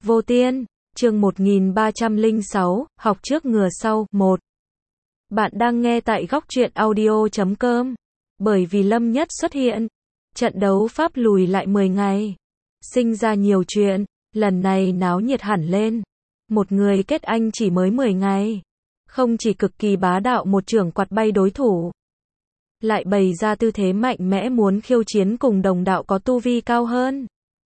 Vô Tiên, chương 1306, học trước ngừa sau, 1. Bạn đang nghe tại góc truyện audio.com. Bởi vì Lâm Nhất xuất hiện, trận đấu Pháp lùi lại 10 ngày. Sinh ra nhiều chuyện, lần này náo nhiệt hẳn lên. Một người kết anh chỉ mới 10 ngày. Không chỉ cực kỳ bá đạo một chưởng quạt bay đối thủ, lại bày ra tư thế mạnh mẽ muốn khiêu chiến cùng đồng đạo có tu vi cao hơn.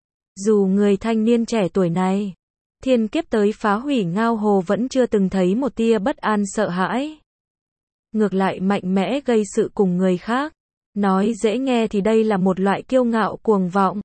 Dù người thanh niên trẻ tuổi này, thiên kiếp tới phá hủy Ngao Hồ vẫn chưa từng thấy một tia bất an sợ hãi. Ngược lại mạnh mẽ gây sự cùng người khác. Nói dễ nghe thì đây là một loại kiêu ngạo cuồng vọng.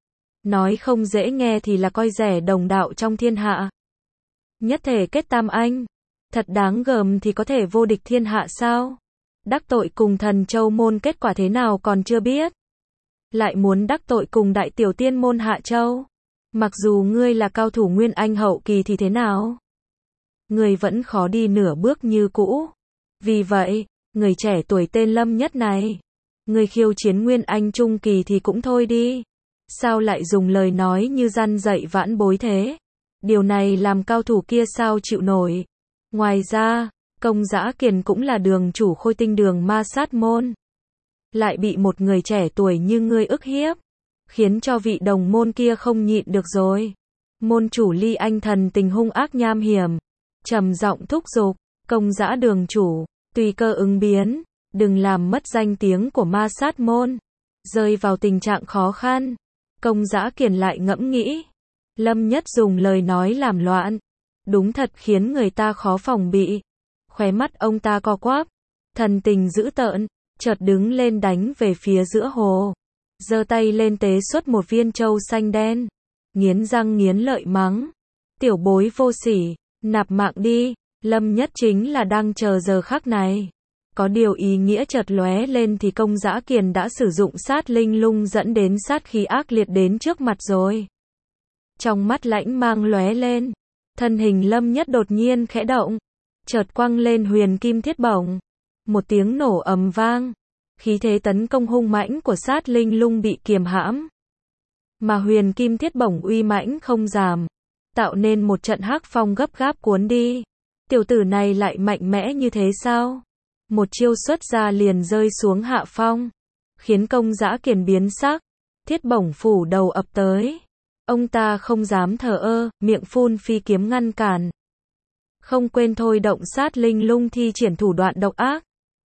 Nói không dễ nghe thì là coi rẻ đồng đạo trong thiên hạ. Nhất thể kết tam anh. Thật đáng gờm thì có thể vô địch thiên hạ sao? Đắc tội cùng Thần Châu môn kết quả thế nào còn chưa biết. Lại muốn đắc tội cùng Đại Tiểu Tiên môn Hạ Châu. Mặc dù ngươi là cao thủ Nguyên Anh hậu kỳ thì thế nào? Ngươi vẫn khó đi nửa bước như cũ. Vì vậy, người trẻ tuổi tên Lâm Nhất này, ngươi khiêu chiến Nguyên Anh trung kỳ thì cũng thôi đi. Sao lại dùng lời nói như răn dạy vãn bối thế? Điều này làm cao thủ kia sao chịu nổi. Ngoài ra, Công Dã Kiền cũng là đường chủ Khôi Tinh Đường Ma Sát môn. Lại bị một người trẻ tuổi như ngươi ức hiếp, khiến cho vị đồng môn kia không nhịn được rồi. Môn chủ Ly Anh thần tình hung ác nham hiểm, trầm giọng thúc giục, Công Dã đường chủ, tùy cơ ứng biến, đừng làm mất danh tiếng của Ma Sát môn, rơi vào tình trạng khó khăn. Công Dã Kiền lại ngẫm nghĩ, Lâm Nhất dùng lời nói làm loạn, đúng thật khiến người ta khó phòng bị. Khóe mắt ông ta co quắp, thần tình dữ tợn, chợt đứng lên đánh về phía giữa hồ, giơ tay lên tế xuất một viên châu xanh đen, nghiến răng nghiến lợi mắng, tiểu bối vô sỉ, nạp mạng đi. Lâm Nhất chính là đang chờ giờ khắc này. Có điều ý nghĩa chợt lóe lên thì Công Dã Kiền đã sử dụng sát linh lung dẫn đến sát khí ác liệt đến trước mặt rồi. Trong mắt lãnh mang lóe lên, thân hình Lâm Nhất đột nhiên khẽ động, chợt quăng lên huyền kim thiết bổng. Một tiếng nổ ầm vang, khí thế tấn công hung mãnh của sát linh lung bị kiềm hãm. Mà huyền kim thiết bổng uy mãnh không giảm, tạo nên một trận hắc phong gấp gáp cuốn đi. Tiểu tử này lại mạnh mẽ như thế sao? Một chiêu xuất ra liền rơi xuống hạ phong, khiến Công Dã Kiền biến sắc, thiết bổng phủ đầu ập tới. Ông ta không dám thờ ơ, miệng phun phi kiếm ngăn cản. Không quên thôi động sát linh lung thi triển thủ đoạn độc ác.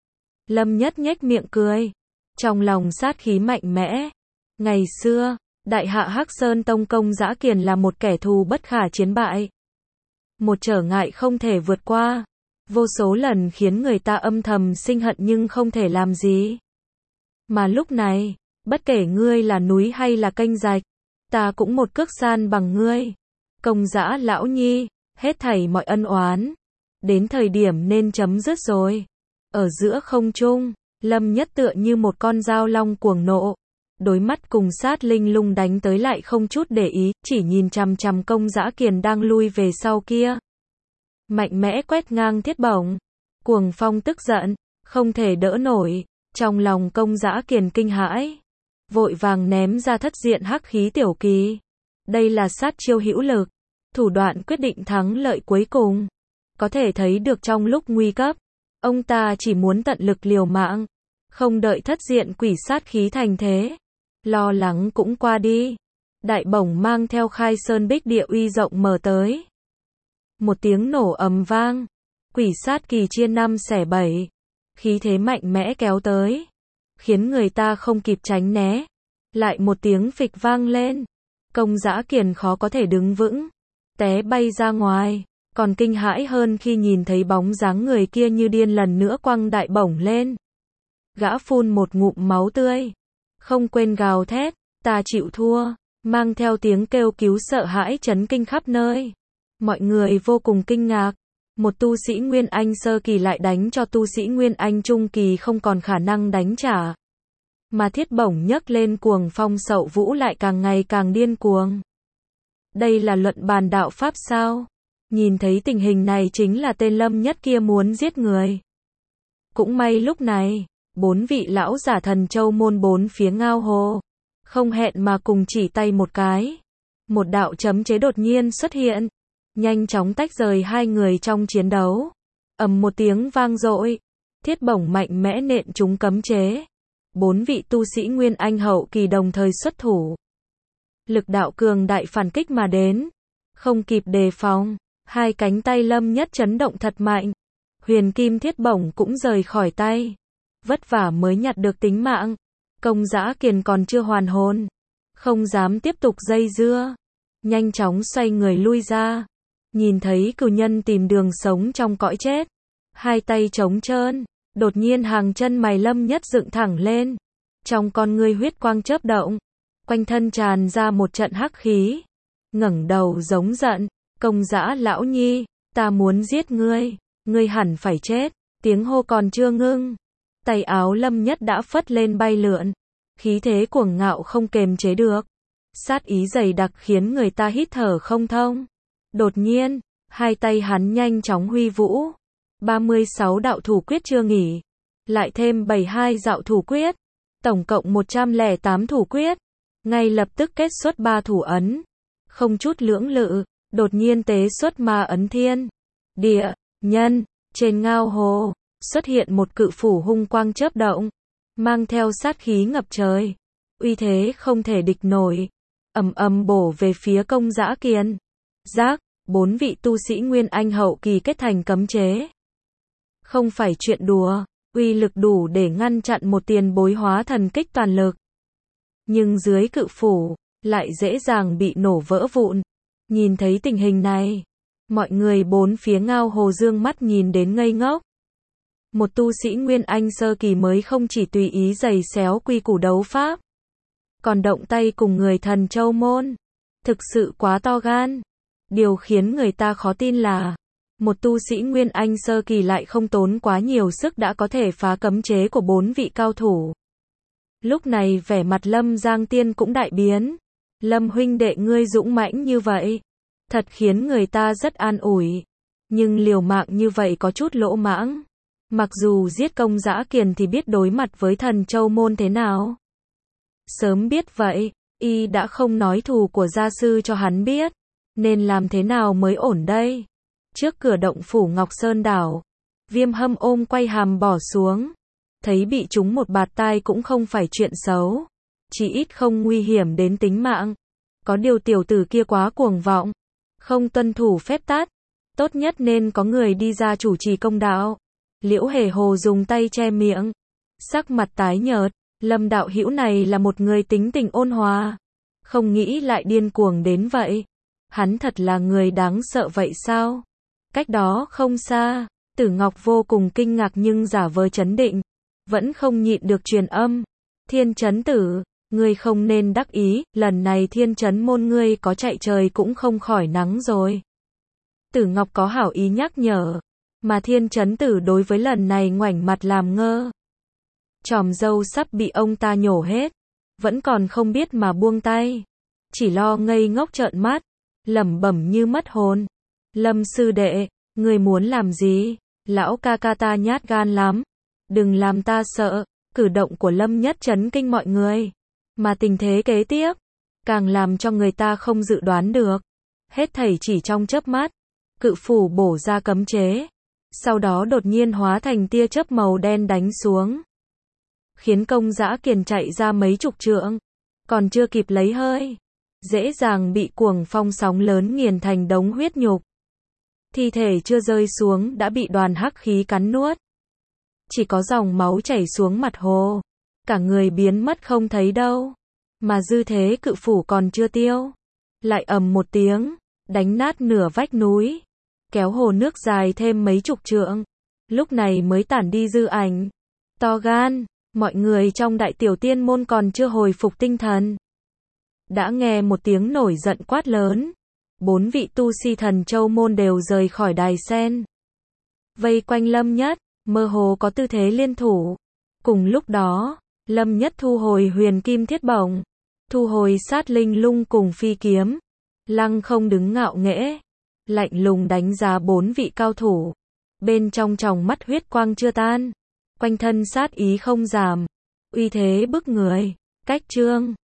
Lâm Nhất nhếch miệng cười, trong lòng sát khí mạnh mẽ. Ngày xưa, Đại Hạ Hắc Sơn Tông Công Dã Kiền là một kẻ thù bất khả chiến bại. Một trở ngại không thể vượt qua. Vô số lần khiến người ta âm thầm sinh hận nhưng không thể làm gì. Mà lúc này, bất kể ngươi là núi hay là kênh rạch, ta cũng một cước san bằng ngươi. Công Dã lão nhi, hết thảy mọi ân oán, đến thời điểm nên chấm dứt rồi. Ở giữa không trung, Lâm Nhất tựa như một con dao long cuồng nộ, đối mắt cùng sát linh lung đánh tới lại không chút để ý, chỉ nhìn chằm chằm Công Dã Kiền đang lui về sau kia. Mạnh mẽ quét ngang thiết bổng, cuồng phong tức giận, không thể đỡ nổi. Trong lòng Công Dã Kiền kinh hãi, vội vàng ném ra thất diện hắc khí tiểu kỳ. Đây là sát chiêu hữu lực, thủ đoạn quyết định thắng lợi cuối cùng. Có thể thấy được trong lúc nguy cấp, ông ta chỉ muốn tận lực liều mạng, không đợi thất diện quỷ sát khí thành thế. Lo lắng cũng qua đi. Đại bổng mang theo khai sơn bích địa uy rộng mở tới. Một tiếng nổ ầm vang, quỷ sát kỳ chia năm xẻ bảy, khí thế mạnh mẽ kéo tới, khiến người ta không kịp tránh né. Lại một tiếng phịch vang lên, Công Dã Kiền khó có thể đứng vững, té bay ra ngoài, còn kinh hãi hơn khi nhìn thấy bóng dáng người kia như điên lần nữa quăng đại bổng lên. Gã phun một ngụm máu tươi, không quên gào thét, ta chịu thua, mang theo tiếng kêu cứu sợ hãi chấn kinh khắp nơi. Mọi người vô cùng kinh ngạc, một tu sĩ Nguyên Anh sơ kỳ lại đánh cho tu sĩ Nguyên Anh trung kỳ không còn khả năng đánh trả. Mà thiết bổng nhấc lên cuồng phong sậu vũ lại càng ngày càng điên cuồng. Đây là luận bàn đạo pháp sao? Nhìn thấy tình hình này chính là tên Lâm Nhất kia muốn giết người. Cũng may lúc này, 4 vị lão giả Thần Châu môn bốn phía Ngao Hồ, không hẹn mà cùng chỉ tay một cái. một đạo chấm chế đột nhiên xuất hiện, nhanh chóng tách rời hai người trong chiến đấu. Ầm một tiếng vang dội, thiết bổng mạnh mẽ nện trúng cấm chế. 4 vị tu sĩ Nguyên Anh hậu kỳ đồng thời xuất thủ. Lực đạo cường đại phản kích mà đến, không kịp đề phòng, hai cánh tay Lâm Nhất chấn động thật mạnh. Huyền kim thiết bổng cũng rời khỏi tay. Vất vả mới nhặt được tính mạng. Công Dã Kiền còn chưa hoàn hồn, không dám tiếp tục dây dưa, nhanh chóng xoay người lui ra. Nhìn thấy cửu nhân tìm đường sống trong cõi chết, hai tay trống trơn, đột nhiên hàng chân mày Lâm Nhất dựng thẳng lên, trong con ngươi huyết quang chớp động, quanh thân tràn ra một trận hắc khí, ngẩng đầu giống giận, Công Dã lão nhi, ta muốn giết ngươi, ngươi hẳn phải chết. Tiếng hô còn chưa ngưng, tay áo Lâm Nhất đã phất lên bay lượn, khí thế cuồng ngạo không kềm chế được, sát ý dày đặc khiến người ta hít thở không thông. Đột nhiên, hai tay hắn nhanh chóng huy vũ, 36 đạo thủ quyết chưa nghỉ, lại thêm 72 đạo thủ quyết, tổng cộng 108 thủ quyết, ngay lập tức kết xuất 3 thủ ấn, không chút lưỡng lự, đột nhiên tế xuất ma ấn thiên, địa, nhân. Trên ngao hồ, xuất hiện một cự phủ hung quang chớp động, mang theo sát khí ngập trời, uy thế không thể địch nổi, ầm ầm bổ về phía Công Dã Kiền. Giác, 4 vị tu sĩ Nguyên Anh hậu kỳ kết thành cấm chế. Không phải chuyện đùa, uy lực đủ để ngăn chặn một tiền bối hóa thần kích toàn lực. Nhưng dưới cự phủ, lại dễ dàng bị nổ vỡ vụn. Nhìn thấy tình hình này, mọi người bốn phía ngao hồ dương mắt nhìn đến ngây ngốc. Một tu sĩ Nguyên Anh sơ kỳ mới không chỉ tùy ý giày xéo quy củ đấu pháp, còn động tay cùng người Thần Châu môn. Thực sự quá to gan. Điều khiến người ta khó tin là, một tu sĩ Nguyên Anh sơ kỳ lại không tốn quá nhiều sức đã có thể phá cấm chế của 4 vị cao thủ. Lúc này vẻ mặt Lâm Giang Tiên cũng đại biến. Lâm huynh đệ ngươi dũng mãnh như vậy, thật khiến người ta rất an ủi. Nhưng liều mạng như vậy có chút lỗ mãng. Mặc dù giết Công Dã Kiền thì biết đối mặt với Thần Châu môn thế nào. Sớm biết vậy, y đã không nói thù của gia sư cho hắn biết. Nên làm thế nào mới ổn đây? Trước cửa động phủ Ngọc Sơn đảo, Viêm Hâm ôm quay hàm bỏ xuống. Thấy bị trúng một bạt tai cũng không phải chuyện xấu. Chỉ ít không nguy hiểm đến tính mạng. Có điều tiểu tử kia quá cuồng vọng, không tuân thủ phép tắc. Tốt nhất nên có người đi ra chủ trì công đạo. Liễu Hề Hồ dùng tay che miệng, sắc mặt tái nhợt. Lâm đạo hữu này là một người tính tình ôn hòa, không nghĩ lại điên cuồng đến vậy. Hắn thật là người đáng sợ vậy sao? Cách đó không xa, Tử Ngọc vô cùng kinh ngạc nhưng giả vờ trấn định, vẫn không nhịn được truyền âm. Thiên Chấn Tử, ngươi không nên đắc ý, lần này Thiên Chấn môn ngươi có chạy trời cũng không khỏi nắng rồi. Tử Ngọc có hảo ý nhắc nhở, mà Thiên Chấn Tử đối với lần này ngoảnh mặt làm ngơ. Chòm râu sắp bị ông ta nhổ hết, vẫn còn không biết mà buông tay, chỉ lo ngây ngốc trợn mắt, lẩm bẩm như mất hồn. Lâm sư đệ, ngươi muốn làm gì? Lão ca ca ta nhát gan lắm, đừng làm ta sợ. Cử động của Lâm Nhất chấn kinh mọi người, mà tình thế kế tiếp càng làm cho người ta không dự đoán được. Hết thảy chỉ trong chớp mắt, cự phủ bổ ra cấm chế, sau đó đột nhiên hóa thành tia chớp màu đen đánh xuống, khiến Công Dã Kiền chạy ra mấy chục trượng, còn chưa kịp lấy hơi, dễ dàng bị cuồng phong sóng lớn nghiền thành đống huyết nhục. Thi thể chưa rơi xuống đã bị đoàn hắc khí cắn nuốt, chỉ có dòng máu chảy xuống mặt hồ, cả người biến mất không thấy đâu. Mà dư thế cự phủ còn chưa tiêu, lại ầm một tiếng, đánh nát nửa vách núi, kéo hồ nước dài thêm mấy chục trượng, lúc này mới tản đi dư ảnh. To gan, mọi người trong Đại Tiểu Tiên môn còn chưa hồi phục tinh thần, đã nghe một tiếng nổi giận quát lớn. 4 vị tu si Thần Châu môn đều rời khỏi đài sen, vây quanh Lâm Nhất, mơ hồ có tư thế liên thủ. Cùng lúc đó, Lâm Nhất thu hồi huyền kim thiết bổng, thu hồi sát linh lung cùng phi kiếm, lăng không đứng ngạo nghễ, lạnh lùng đánh giá 4 vị cao thủ. Bên trong tròng mắt huyết quang chưa tan, quanh thân sát ý không giảm, uy thế bức người. Cách chương